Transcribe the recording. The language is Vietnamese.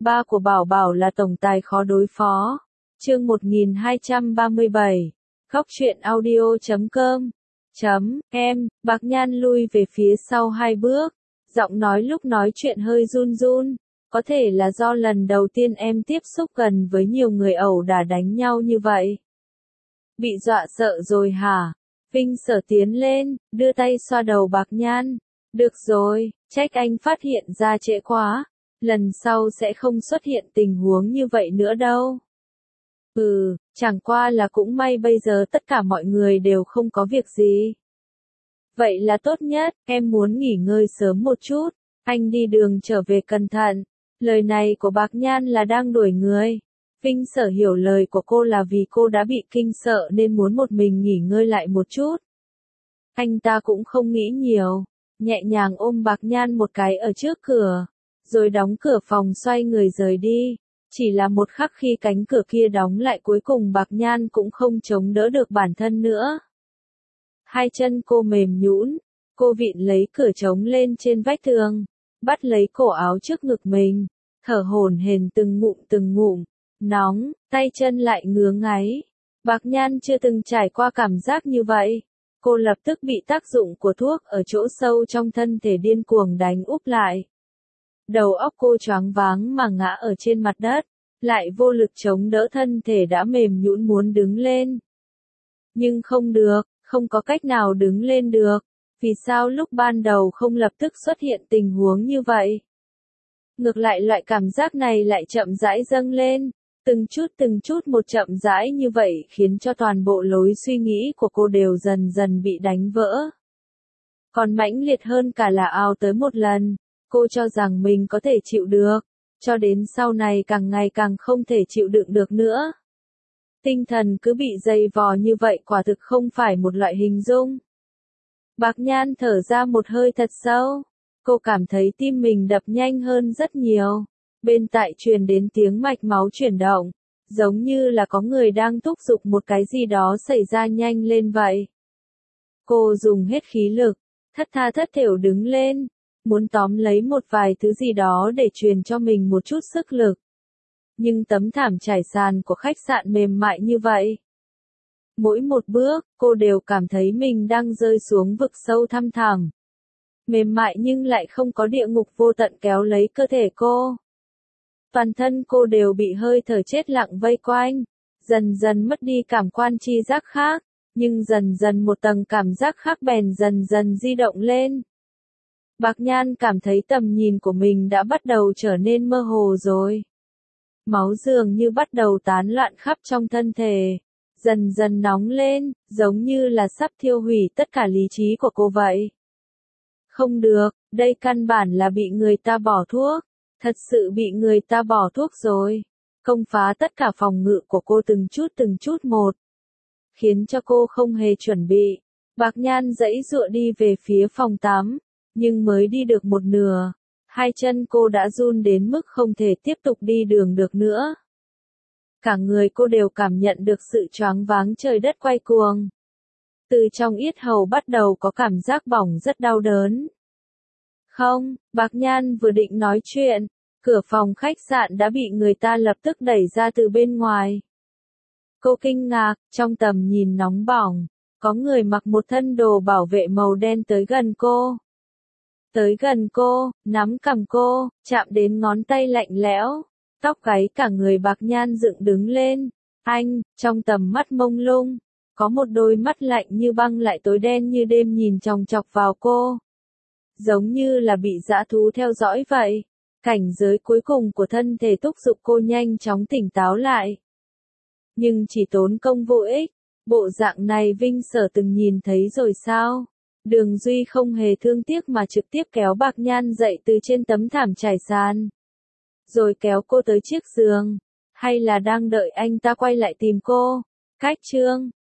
Ba của Bảo Bảo là tổng tài khó đối phó. Chương 1237. Khóc chuyện audio.com. Em, Bạc Nhan lui về phía sau 2 bước. Giọng nói lúc nói chuyện hơi run run. Có thể là do lần đầu tiên em tiếp xúc gần với nhiều người ẩu đả đánh nhau như vậy. Bị dọa sợ rồi hả? Vinh Sở tiến lên, đưa tay xoa đầu Bạc Nhan. Được rồi, trách anh phát hiện ra trễ quá. Lần sau sẽ không xuất hiện tình huống như vậy nữa đâu. Chẳng qua là cũng may bây giờ tất cả mọi người đều không có việc gì. Vậy là tốt nhất, em muốn nghỉ ngơi sớm một chút. Anh đi đường trở về cẩn thận. Lời này của Bạc Nhan là đang đuổi người. Vinh Sở hiểu lời của cô là vì cô đã bị kinh sợ nên muốn một mình nghỉ ngơi lại một chút. Anh ta cũng không nghĩ nhiều, nhẹ nhàng ôm Bạc Nhan một cái ở trước cửa, rồi đóng cửa phòng xoay người rời đi. Chỉ là một khắc khi cánh cửa kia đóng lại cuối cùng Bạc Nhan cũng không chống đỡ được bản thân nữa. Hai chân cô mềm nhũn, cô vịn lấy cửa trống lên trên vách tường, bắt lấy cổ áo trước ngực mình, thở hổn hển từng ngụm, nóng, tay chân lại ngứa ngáy. Bạc Nhan chưa từng trải qua cảm giác như vậy. Cô lập tức bị tác dụng của thuốc ở chỗ sâu trong thân thể điên cuồng đánh úp lại. Đầu óc cô choáng váng mà ngã ở trên mặt đất, lại vô lực chống đỡ thân thể đã mềm nhũn muốn đứng lên. Nhưng không được, không có cách nào đứng lên được. Vì sao lúc ban đầu không lập tức xuất hiện tình huống như vậy? Ngược lại loại cảm giác này lại chậm rãi dâng lên, từng chút một chậm rãi như vậy khiến cho toàn bộ lối suy nghĩ của cô đều dần dần bị đánh vỡ. Còn mãnh liệt hơn cả là ao tới một lần, cô cho rằng mình có thể chịu được, cho đến sau này càng ngày càng không thể chịu đựng được nữa. Tinh thần cứ bị dày vò như vậy quả thực không phải một loại hình dung. Bạc Nhan thở ra một hơi thật sâu, cô cảm thấy tim mình đập nhanh hơn rất nhiều. Bên tai truyền đến tiếng mạch máu chuyển động, giống như là có người đang thúc giục một cái gì đó xảy ra nhanh lên vậy. Cô dùng hết khí lực, thất tha thất thểu đứng lên, muốn tóm lấy một vài thứ gì đó để truyền cho mình một chút sức lực. Nhưng tấm thảm trải sàn của khách sạn mềm mại như vậy. Mỗi một bước, cô đều cảm thấy mình đang rơi xuống vực sâu thăm thẳm. Mềm mại nhưng lại không có địa ngục vô tận kéo lấy cơ thể cô. Toàn thân cô đều bị hơi thở chết lặng vây quanh, dần dần mất đi cảm quan tri giác khác, nhưng dần dần một tầng cảm giác khác bèn dần dần di động lên. Bạc Nhan cảm thấy tầm nhìn của mình đã bắt đầu trở nên mơ hồ rồi. Máu dường như bắt đầu tán loạn khắp trong thân thể, dần dần nóng lên, giống như là sắp thiêu hủy tất cả lý trí của cô vậy. Không được, đây căn bản là bị người ta bỏ thuốc. Thật sự bị người ta bỏ thuốc rồi. Công phá tất cả phòng ngự của cô từng chút một. Khiến cho cô không hề chuẩn bị. Bạc Nhan giãy giụa đi về phía phòng tắm. Nhưng mới đi được một nửa. Hai chân cô đã run đến mức không thể tiếp tục đi đường được nữa. Cả người cô đều cảm nhận được sự choáng váng trời đất quay cuồng. Từ trong yết hầu bắt đầu có cảm giác bỏng rất đau đớn. Không, Bạc Nhan vừa định nói chuyện, cửa phòng khách sạn đã bị người ta lập tức đẩy ra từ bên ngoài. Cô kinh ngạc, trong tầm nhìn nóng bỏng, có người mặc một thân đồ bảo vệ màu đen tới gần cô. Tới gần cô, nắm cằm cô, chạm đến ngón tay lạnh lẽo, tóc gáy cả người Bạc Nhan dựng đứng lên. Anh, trong tầm mắt mông lung, có một đôi mắt lạnh như băng lại tối đen như đêm nhìn chòng chọc vào cô. Giống như là bị dã thú theo dõi vậy. Cảnh giới cuối cùng của thân thể thúc giục cô nhanh chóng tỉnh táo lại. Nhưng chỉ tốn công vô ích. Bộ dạng này Vinh Sở từng nhìn thấy rồi sao? Đường Duy không hề thương tiếc mà trực tiếp kéo Bạc Nhan dậy từ trên tấm thảm trải sàn. Rồi kéo cô tới chiếc giường. Hay là đang đợi anh ta quay lại tìm cô? Cách chương